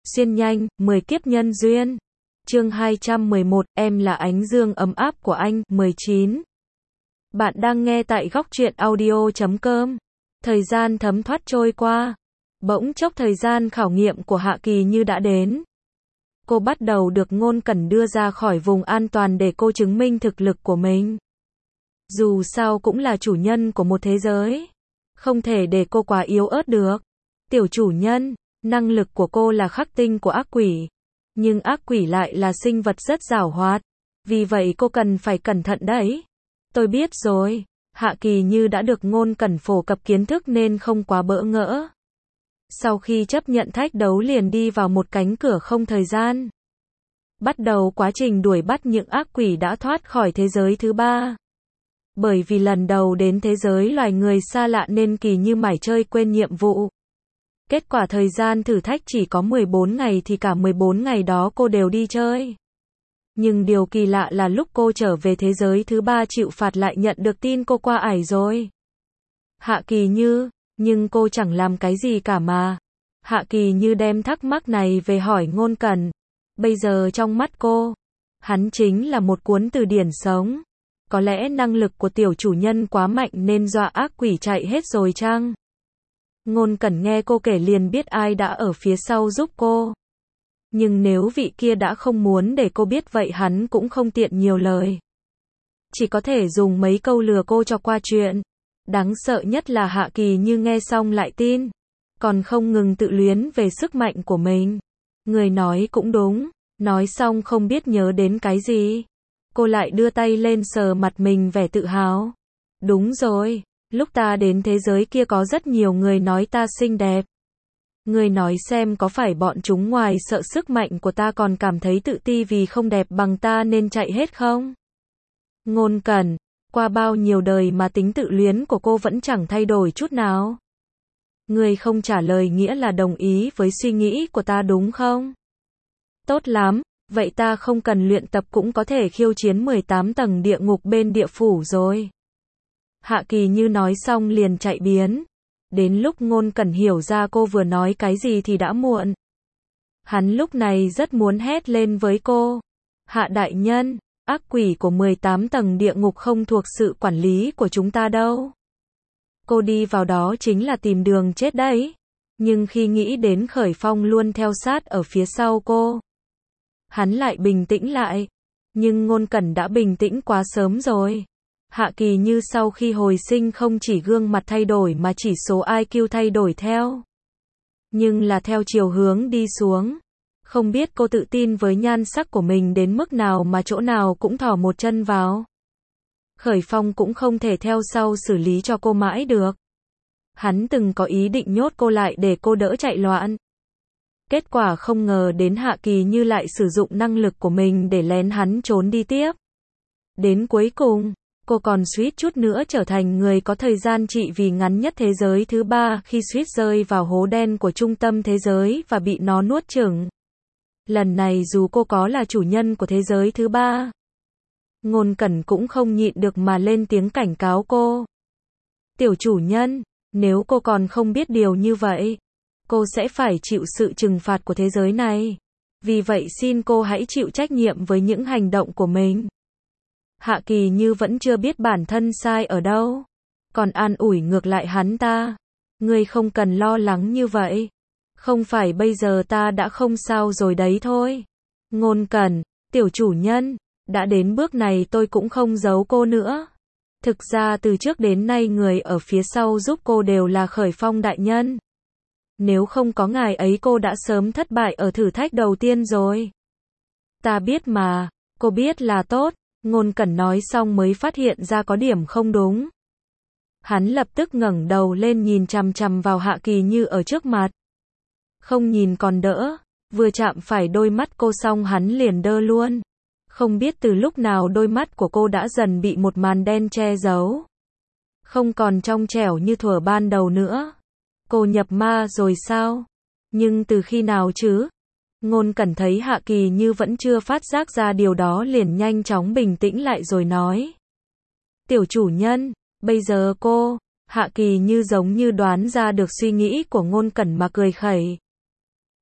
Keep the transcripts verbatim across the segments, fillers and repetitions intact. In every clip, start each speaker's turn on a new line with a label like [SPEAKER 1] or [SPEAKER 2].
[SPEAKER 1] Xuyên nhanh, mười kiếp nhân duyên. Chương hai trăm mười một, em là ánh dương ấm áp của anh, mười chín. Bạn đang nghe tại góc truyện audio chấm com. Thời gian thấm thoát trôi qua. Bỗng chốc thời gian khảo nghiệm của Hạ Kỳ Như đã đến. Cô bắt đầu được Ngôn Cẩn đưa ra khỏi vùng an toàn để cô chứng minh thực lực của mình. Dù sao cũng là chủ nhân của một thế giới. Không thể để cô quá yếu ớt được. Tiểu chủ nhân, năng lực của cô là khắc tinh của ác quỷ. Nhưng ác quỷ lại là sinh vật rất giảo hoạt. Vì vậy cô cần phải cẩn thận đấy. Tôi biết rồi. Hạ Kỳ Như đã được Ngôn Cẩn phổ cập kiến thức nên không quá bỡ ngỡ. Sau khi chấp nhận thách đấu liền đi vào một cánh cửa không thời gian. Bắt đầu quá trình đuổi bắt những ác quỷ đã thoát khỏi thế giới thứ ba. Bởi vì lần đầu đến thế giới loài người xa lạ nên Kỳ Như mải chơi quên nhiệm vụ. Kết quả thời gian thử thách chỉ có mười bốn ngày thì cả mười bốn ngày đó cô đều đi chơi. Nhưng điều kỳ lạ là lúc cô trở về thế giới thứ ba chịu phạt lại nhận được tin cô qua ải rồi. Hạ Kỳ Như, nhưng cô chẳng làm cái gì cả mà. Hạ Kỳ Như đem thắc mắc này về hỏi Ngôn Cẩn. Bây giờ trong mắt cô, hắn chính là một cuốn từ điển sống. Có lẽ năng lực của tiểu chủ nhân quá mạnh nên dọa ác quỷ chạy hết rồi chăng? Ngôn Cẩn nghe cô kể liền biết ai đã ở phía sau giúp cô. Nhưng nếu vị kia đã không muốn để cô biết vậy hắn cũng không tiện nhiều lời. Chỉ có thể dùng mấy câu lừa cô cho qua chuyện. Đáng sợ nhất là Hạ Kỳ Như nghe xong lại tin. Còn không ngừng tự luyến về sức mạnh của mình. Người nói cũng đúng. Nói xong không biết nhớ đến cái gì. Cô lại đưa tay lên sờ mặt mình vẻ tự hào. Đúng rồi. Lúc ta đến thế giới kia có rất nhiều người nói ta xinh đẹp. Người nói xem có phải bọn chúng ngoài sợ sức mạnh của ta còn cảm thấy tự ti vì không đẹp bằng ta nên chạy hết không? Ngôn Cẩn, qua bao nhiêu đời mà tính tự luyến của cô vẫn chẳng thay đổi chút nào. Người không trả lời nghĩa là đồng ý với suy nghĩ của ta đúng không? Tốt lắm, vậy ta không cần luyện tập cũng có thể khiêu chiến mười tám tầng địa ngục bên địa phủ rồi. Hạ Kỳ Như nói xong liền chạy biến. Đến lúc Ngôn Cẩn hiểu ra cô vừa nói cái gì thì đã muộn. Hắn lúc này rất muốn hét lên với cô. Hạ đại nhân, ác quỷ của mười tám tầng địa ngục không thuộc sự quản lý của chúng ta đâu. Cô đi vào đó chính là tìm đường chết đấy. Nhưng khi nghĩ đến Khởi Phong luôn theo sát ở phía sau cô, hắn lại bình tĩnh lại. Nhưng Ngôn Cẩn đã bình tĩnh quá sớm rồi. Hạ Kỳ Như sau khi hồi sinh không chỉ gương mặt thay đổi mà chỉ số i kiu thay đổi theo. Nhưng là theo chiều hướng đi xuống. Không biết cô tự tin với nhan sắc của mình đến mức nào mà chỗ nào cũng thò một chân vào. Khởi Phong cũng không thể theo sau xử lý cho cô mãi được. Hắn từng có ý định nhốt cô lại để cô đỡ chạy loạn. Kết quả không ngờ đến Hạ Kỳ Như lại sử dụng năng lực của mình để lén hắn trốn đi tiếp. Đến cuối cùng, cô còn suýt chút nữa trở thành người có thời gian trị vì ngắn nhất thế giới thứ ba khi suýt rơi vào hố đen của trung tâm thế giới và bị nó nuốt chửng. Lần này dù cô có là chủ nhân của thế giới thứ ba, Ngôn Cẩn cũng không nhịn được mà lên tiếng cảnh cáo cô. Tiểu chủ nhân, nếu cô còn không biết điều như vậy, cô sẽ phải chịu sự trừng phạt của thế giới này. Vì vậy xin cô hãy chịu trách nhiệm với những hành động của mình. Hạ Kỳ Như vẫn chưa biết bản thân sai ở đâu. Còn an ủi ngược lại hắn ta. Ngươi không cần lo lắng như vậy. Không phải bây giờ ta đã không sao rồi đấy thôi. Ngôn Cẩn, tiểu chủ nhân, đã đến bước này tôi cũng không giấu cô nữa. Thực ra từ trước đến nay người ở phía sau giúp cô đều là Khởi Phong đại nhân. Nếu không có ngài ấy cô đã sớm thất bại ở thử thách đầu tiên rồi. Ta biết mà, cô biết là tốt. Ngôn Cẩn nói xong mới phát hiện ra có điểm không đúng. Hắn lập tức ngẩng đầu lên nhìn chằm chằm vào Hạ Kỳ Như ở trước mặt. Không nhìn còn đỡ, vừa chạm phải đôi mắt cô xong hắn liền đơ luôn. Không biết từ lúc nào đôi mắt của cô đã dần bị một màn đen che giấu. Không còn trong trẻo như thuở ban đầu nữa. Cô nhập ma rồi sao? Nhưng từ khi nào chứ? Ngôn Cẩn thấy Hạ Kỳ Như vẫn chưa phát giác ra điều đó liền nhanh chóng bình tĩnh lại rồi nói. Tiểu chủ nhân, bây giờ cô, Hạ Kỳ Như giống như đoán ra được suy nghĩ của Ngôn Cẩn mà cười khẩy.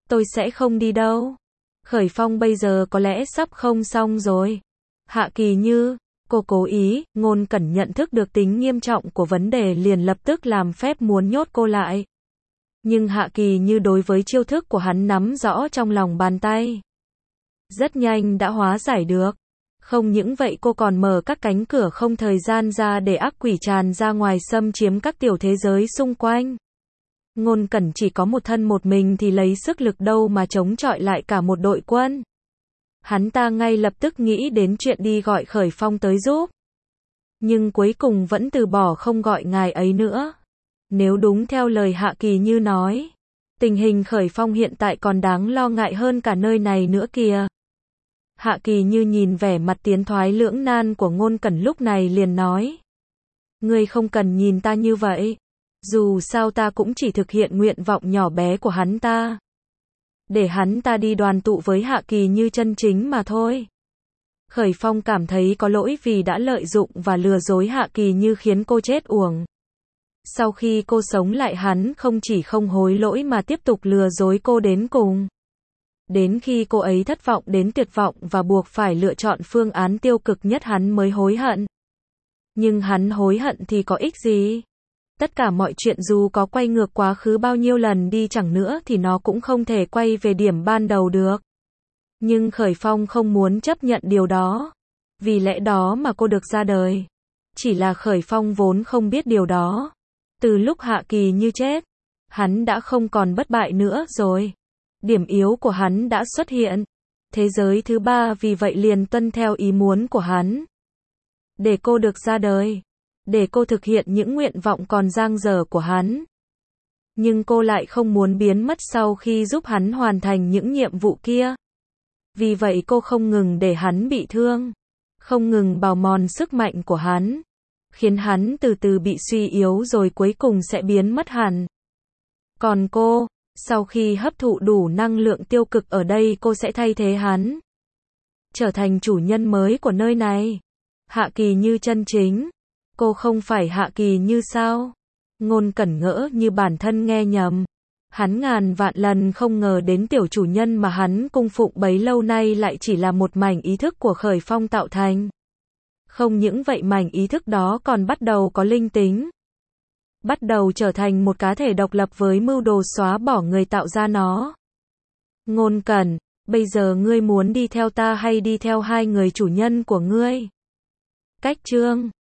[SPEAKER 1] Tôi sẽ không đi đâu. Khởi Phong bây giờ có lẽ sắp không xong rồi. Hạ Kỳ Như, cô cố ý, Ngôn Cẩn nhận thức được tính nghiêm trọng của vấn đề liền lập tức làm phép muốn nhốt cô lại. Nhưng Hạ Kỳ Như đối với chiêu thức của hắn nắm rõ trong lòng bàn tay. Rất nhanh đã hóa giải được. Không những vậy cô còn mở các cánh cửa không thời gian ra để ác quỷ tràn ra ngoài xâm chiếm các tiểu thế giới xung quanh. Ngôn Cẩn chỉ có một thân một mình thì lấy sức lực đâu mà chống chọi lại cả một đội quân. Hắn ta ngay lập tức nghĩ đến chuyện đi gọi Khởi Phong tới giúp. Nhưng cuối cùng vẫn từ bỏ không gọi ngài ấy nữa. Nếu đúng theo lời Hạ Kỳ Như nói, tình hình Khởi Phong hiện tại còn đáng lo ngại hơn cả nơi này nữa kìa. Hạ Kỳ Như nhìn vẻ mặt tiến thoái lưỡng nan của Ngôn Cẩn lúc này liền nói. Ngươi không cần nhìn ta như vậy. Dù sao ta cũng chỉ thực hiện nguyện vọng nhỏ bé của hắn ta. Để hắn ta đi đoàn tụ với Hạ Kỳ Như chân chính mà thôi. Khởi Phong cảm thấy có lỗi vì đã lợi dụng và lừa dối Hạ Kỳ Như khiến cô chết uổng. Sau khi cô sống lại hắn không chỉ không hối lỗi mà tiếp tục lừa dối cô đến cùng. Đến khi cô ấy thất vọng đến tuyệt vọng và buộc phải lựa chọn phương án tiêu cực nhất hắn mới hối hận. Nhưng hắn hối hận thì có ích gì? Tất cả mọi chuyện dù có quay ngược quá khứ bao nhiêu lần đi chẳng nữa thì nó cũng không thể quay về điểm ban đầu được. Nhưng Khởi Phong không muốn chấp nhận điều đó. Vì lẽ đó mà cô được ra đời. Chỉ là Khởi Phong vốn không biết điều đó. Từ lúc Hạ Kỳ Như chết, hắn đã không còn bất bại nữa rồi. Điểm yếu của hắn đã xuất hiện. Thế giới thứ ba vì vậy liền tuân theo ý muốn của hắn. Để cô được ra đời. Để cô thực hiện những nguyện vọng còn dang dở của hắn. Nhưng cô lại không muốn biến mất sau khi giúp hắn hoàn thành những nhiệm vụ kia. Vì vậy cô không ngừng để hắn bị thương. Không ngừng bào mòn sức mạnh của hắn. Khiến hắn từ từ bị suy yếu rồi cuối cùng sẽ biến mất hẳn. Còn cô, sau khi hấp thụ đủ năng lượng tiêu cực ở đây cô sẽ thay thế hắn. Trở thành chủ nhân mới của nơi này. Hạ Kỳ Như chân chính. Cô không phải Hạ Kỳ Như sao? Ngôn Cẩn ngỡ như bản thân nghe nhầm. Hắn ngàn vạn lần không ngờ đến tiểu chủ nhân mà hắn cung phụng bấy lâu nay lại chỉ là một mảnh ý thức của Khởi Phong tạo thành. Không những vậy mảnh ý thức đó còn bắt đầu có linh tính. Bắt đầu trở thành một cá thể độc lập với mưu đồ xóa bỏ người tạo ra nó. Ngôn Cẩn, bây giờ ngươi muốn đi theo ta hay đi theo hai người chủ nhân của ngươi? Cách chương